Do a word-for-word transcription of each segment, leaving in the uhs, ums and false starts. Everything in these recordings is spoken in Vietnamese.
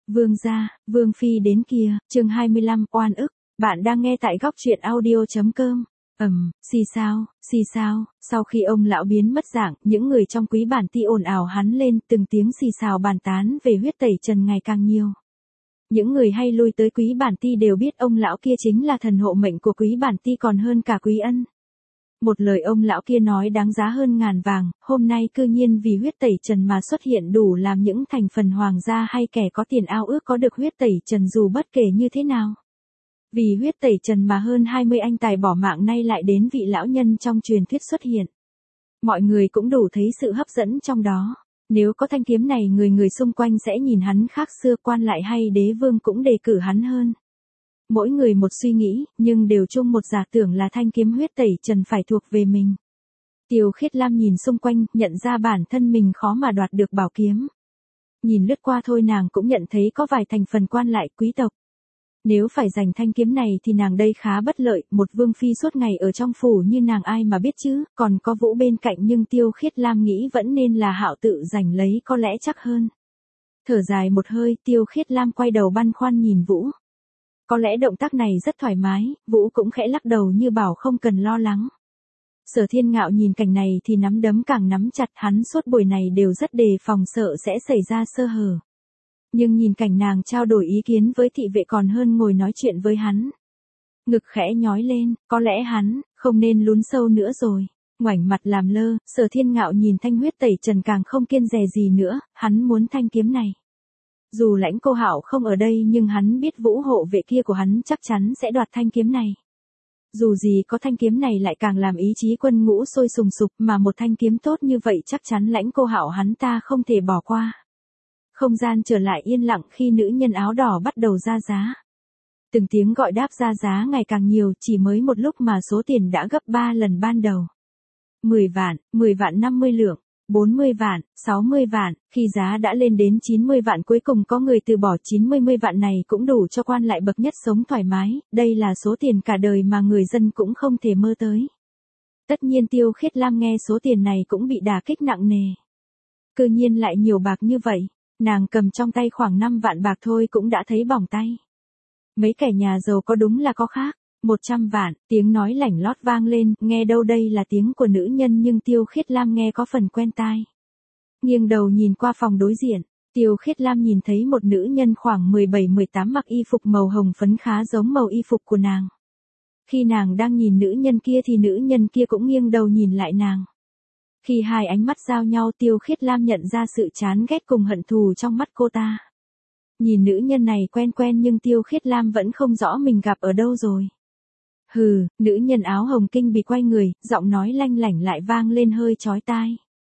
Vương gia, Vương phi đến kìa, chương hai mươi lăm, oan ức. Bạn đang nghe tại góc truyện audio chấm com. Ầm, xì xào, xì xào, sau khi ông lão biến mất dạng, những người trong Quý Bản Ti ồn ào hắn lên, từng tiếng xì xào bàn tán về huyết tẩy trần ngày càng nhiều. Những người hay lui tới Quý Bản Ti đều biết ông lão kia chính là thần hộ mệnh của Quý Bản Ti còn hơn cả Quý Ân. Một lời ông lão kia nói đáng giá hơn ngàn vàng, hôm nay cư nhiên vì huyết tẩy trần mà xuất hiện đủ làm những thành phần hoàng gia hay kẻ có tiền ao ước có được huyết tẩy trần dù bất kể như thế nào. Vì huyết tẩy trần mà hơn hai mươi anh tài bỏ mạng nay lại đến vị lão nhân trong truyền thuyết xuất hiện. Mọi người cũng đủ thấy sự hấp dẫn trong đó. Nếu có thanh kiếm này người người xung quanh sẽ nhìn hắn khác xưa, quan lại hay đế vương cũng đề cử hắn hơn. Mỗi người một suy nghĩ, nhưng đều chung một giả tưởng là thanh kiếm huyết tẩy trần phải thuộc về mình. Tiêu Khiết Lam nhìn xung quanh, nhận ra bản thân mình khó mà đoạt được bảo kiếm. Nhìn lướt qua thôi nàng cũng nhận thấy có vài thành phần quan lại quý tộc. Nếu phải giành thanh kiếm này thì nàng đây khá bất lợi, một vương phi suốt ngày ở trong phủ như nàng ai mà biết chứ, còn có Vũ bên cạnh nhưng Tiêu Khiết Lam nghĩ vẫn nên là Hạo tự giành lấy có lẽ chắc hơn. Thở dài một hơi, Tiêu Khiết Lam quay đầu băn khoăn nhìn Vũ. Có lẽ động tác này rất thoải mái, Vũ cũng khẽ lắc đầu như bảo không cần lo lắng. Sở Thiên Ngạo nhìn cảnh này thì nắm đấm càng nắm chặt, hắn suốt buổi này đều rất đề phòng sợ sẽ xảy ra sơ hở. Nhưng nhìn cảnh nàng trao đổi ý kiến với thị vệ còn hơn ngồi nói chuyện với hắn. Ngực khẽ nhói lên, có lẽ hắn không nên lún sâu nữa rồi. Ngoảnh mặt làm lơ, Sở Thiên Ngạo nhìn thanh huyết tẩy trần càng không kiêng dè gì nữa, hắn muốn thanh kiếm này. Dù Lãnh Cô Hạo không ở đây nhưng hắn biết Vũ hộ vệ kia của hắn chắc chắn sẽ đoạt thanh kiếm này. Dù gì có thanh kiếm này lại càng làm ý chí quân ngũ sôi sùng sục, mà một thanh kiếm tốt như vậy chắc chắn Lãnh Cô Hạo hắn ta không thể bỏ qua. Không gian trở lại yên lặng khi nữ nhân áo đỏ bắt đầu ra giá. Từng tiếng gọi đáp ra giá ngày càng nhiều, chỉ mới một lúc mà số tiền đã gấp ba lần ban đầu. mười vạn, mười vạn năm mươi lượng. bốn mươi vạn, sáu mươi vạn, khi giá đã lên đến chín mươi vạn cuối cùng có người từ bỏ chín mươi vạn này cũng đủ cho quan lại bậc nhất sống thoải mái, đây là số tiền cả đời mà người dân cũng không thể mơ tới. Tất nhiên Tiêu Khiết Lam nghe số tiền này cũng bị đả kích nặng nề. Cư nhiên lại nhiều bạc như vậy, nàng cầm trong tay khoảng năm vạn bạc thôi cũng đã thấy bỏng tay. Mấy kẻ nhà giàu có đúng là có khác. một trăm vạn, tiếng nói lảnh lót vang lên, nghe đâu đây là tiếng của nữ nhân nhưng Tiêu Khiết Lam nghe có phần quen tai. Nghiêng đầu nhìn qua phòng đối diện, Tiêu Khiết Lam nhìn thấy một nữ nhân khoảng mười bảy mười tám mặc y phục màu hồng phấn khá giống màu y phục của nàng. Khi nàng đang nhìn nữ nhân kia thì nữ nhân kia cũng nghiêng đầu nhìn lại nàng. Khi hai ánh mắt giao nhau Tiêu Khiết Lam nhận ra sự chán ghét cùng hận thù trong mắt cô ta. Nhìn nữ nhân này quen quen nhưng Tiêu Khiết Lam vẫn không rõ mình gặp ở đâu rồi. Hừ, nữ nhân áo hồng kinh bị quay người, giọng nói lanh lảnh lại vang lên hơi chói tai.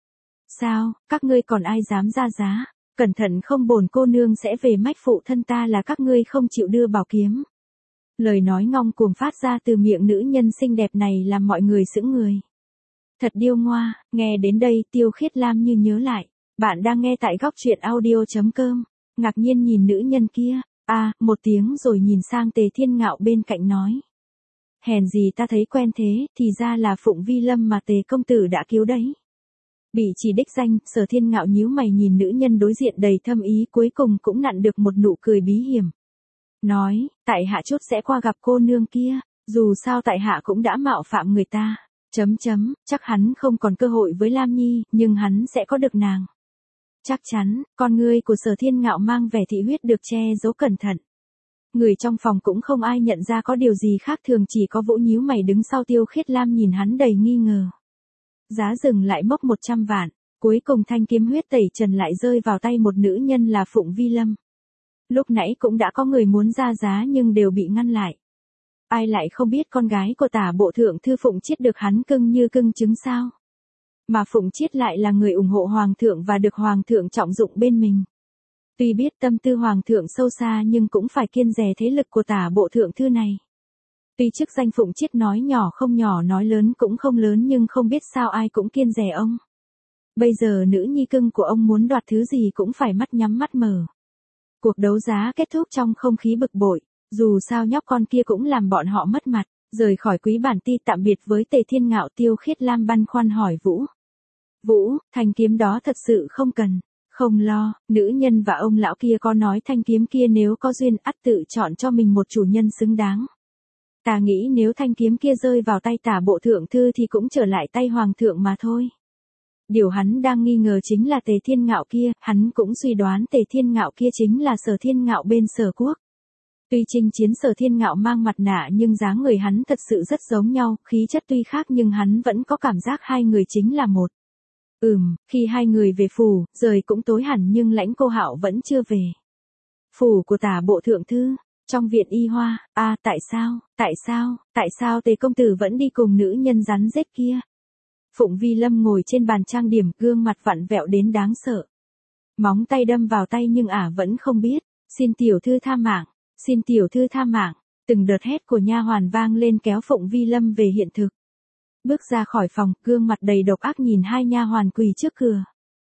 Sao, các ngươi còn ai dám ra giá? Cẩn thận không bổn cô nương sẽ về mách phụ thân ta là các ngươi không chịu đưa bảo kiếm. Lời nói ngông cuồng phát ra từ miệng nữ nhân xinh đẹp này làm mọi người sững người. Thật điêu ngoa, nghe đến đây Tiêu Khiết Lam như nhớ lại. Bạn đang nghe tại góc truyện audio chấm com. Ngạc nhiên nhìn nữ nhân kia, à, một tiếng rồi nhìn sang Tề Thiên Ngạo bên cạnh nói. Hèn gì ta thấy quen thế, thì ra là Phụng Vi Lâm mà Tề công tử đã cứu đấy. Bị chỉ đích danh, Sở Thiên Ngạo nhíu mày nhìn nữ nhân đối diện đầy thâm ý cuối cùng cũng nặn được một nụ cười bí hiểm. Nói, tại hạ chút sẽ qua gặp cô nương kia, dù sao tại hạ cũng đã mạo phạm người ta. Chấm chấm, chắc hắn không còn cơ hội với Lam Nhi, nhưng hắn sẽ có được nàng. Chắc chắn, con ngươi của Sở Thiên Ngạo mang vẻ thị huyết được che giấu cẩn thận. Người trong phòng cũng không ai nhận ra có điều gì khác thường, chỉ có Vũ nhíu mày đứng sau Tiêu Khiết Lam nhìn hắn đầy nghi ngờ. Giá dừng lại mốc một trăm vạn, cuối cùng thanh kiếm huyết tẩy trần lại rơi vào tay một nữ nhân là Phụng Vi Lâm. Lúc nãy cũng đã có người muốn ra giá nhưng đều bị ngăn lại. Ai lại không biết con gái của Tả bộ thượng thư Phụng Chiết được hắn cưng như cưng trứng sao? Mà Phụng Chiết lại là người ủng hộ hoàng thượng và được hoàng thượng trọng dụng bên mình. Tuy biết tâm tư hoàng thượng sâu xa nhưng cũng phải kiêng dè thế lực của Tả bộ thượng thư này. Tuy chức danh Phụng Chiết nói nhỏ không nhỏ nói lớn cũng không lớn nhưng không biết sao ai cũng kiêng dè ông. Bây giờ nữ nhi cưng của ông muốn đoạt thứ gì cũng phải mắt nhắm mắt mở. Cuộc đấu giá kết thúc trong không khí bực bội, dù sao nhóc con kia cũng làm bọn họ mất mặt. Rời khỏi Quý Bản Ti tạm biệt với Tề Thiên Ngạo, Tiêu Khiết Lam băn khoăn hỏi Vũ. Vũ, thanh kiếm đó thật sự không cần. Không lo, nữ nhân và ông lão kia có nói thanh kiếm kia nếu có duyên ắt tự chọn cho mình một chủ nhân xứng đáng. Ta nghĩ nếu thanh kiếm kia rơi vào tay Tả Bộ Thượng Thư thì cũng trở lại tay Hoàng thượng mà thôi. Điều hắn đang nghi ngờ chính là Tề Thiên Ngạo kia, hắn cũng suy đoán Tề Thiên Ngạo kia chính là Sở Thiên Ngạo bên Sở Quốc. Tuy chinh chiến Sở Thiên Ngạo mang mặt nạ nhưng dáng người hắn thật sự rất giống nhau, khí chất tuy khác nhưng hắn vẫn có cảm giác hai người chính là một. Ừm, khi hai người về phủ, trời cũng tối hẳn nhưng Lãnh Cô Hạo vẫn chưa về. Phủ của Tả Bộ Thượng Thư, trong viện y hoa, à tại sao, tại sao, tại sao Tề công tử vẫn đi cùng nữ nhân rắn rết kia? Phụng Vi Lâm ngồi trên bàn trang điểm, gương mặt vặn vẹo đến đáng sợ. Móng tay đâm vào tay nhưng ả vẫn không biết, xin tiểu thư tha mạng, xin tiểu thư tha mạng, từng đợt hét của nha hoàn vang lên kéo Phụng Vi Lâm về hiện thực. Bước ra khỏi phòng, gương mặt đầy độc ác nhìn hai nha hoàn quỳ trước cửa.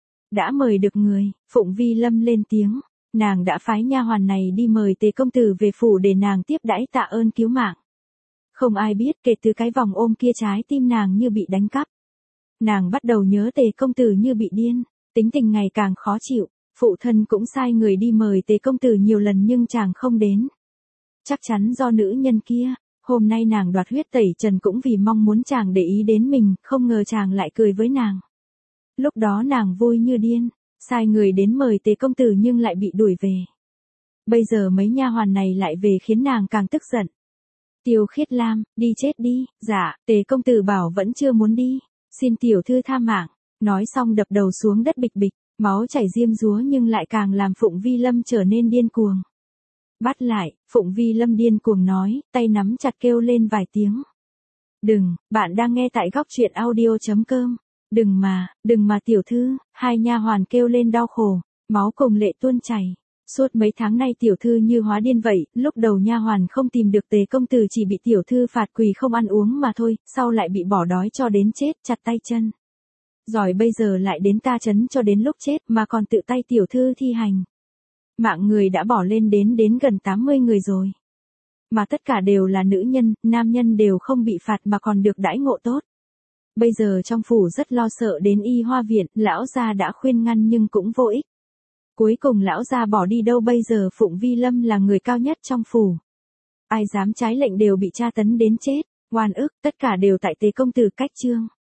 Đã mời được người, Phụng Vi Lâm lên tiếng, nàng đã phái nha hoàn này đi mời Tề công tử về phủ để nàng tiếp đãi tạ ơn cứu mạng. Không ai biết kể từ cái vòng ôm kia trái tim nàng như bị đánh cắp. Nàng bắt đầu nhớ Tề công tử như bị điên, tính tình ngày càng khó chịu, phụ thân cũng sai người đi mời Tề công tử nhiều lần nhưng chàng không đến. Chắc chắn do nữ nhân kia, hôm nay nàng đoạt huyết tẩy trần cũng vì mong muốn chàng để ý đến mình, không ngờ chàng lại cười với nàng. Lúc đó nàng vui như điên, sai người đến mời Tề công tử nhưng lại bị đuổi về. Bây giờ mấy nha hoàn này lại về khiến nàng càng tức giận. Tiêu Khiết Lam, đi chết đi, dạ, Tề công tử bảo vẫn chưa muốn đi. Xin tiểu thư tha mạng, nói xong đập đầu xuống đất bịch bịch, máu chảy diêm dúa nhưng lại càng làm Phụng Vi Lâm trở nên điên cuồng. Bắt lại, Phụng Vi Lâm điên cuồng nói, tay nắm chặt kêu lên vài tiếng. Đừng, bạn đang nghe tại góc truyện audio chấm com. Đừng mà, đừng mà tiểu thư, hai nha hoàn kêu lên đau khổ, máu cùng lệ tuôn chảy. Suốt mấy tháng nay tiểu thư như hóa điên vậy, lúc đầu nha hoàn không tìm được Tề công tử chỉ bị tiểu thư phạt quỳ không ăn uống mà thôi, sau lại bị bỏ đói cho đến chết, chặt tay chân. Rồi bây giờ lại đến ta trấn cho đến lúc chết mà còn tự tay tiểu thư thi hành. Mạng người đã bỏ lên đến đến gần tám mươi người rồi. Mà tất cả đều là nữ nhân, nam nhân đều không bị phạt mà còn được đãi ngộ tốt. Bây giờ trong phủ rất lo sợ đến y hoa viện, lão gia đã khuyên ngăn nhưng cũng vô ích. Cuối cùng lão gia bỏ đi đâu bây giờ Phụng Vi Lâm là người cao nhất trong phủ. Ai dám trái lệnh đều bị tra tấn đến chết, oan ức, tất cả đều tại Tề công tử cách trương.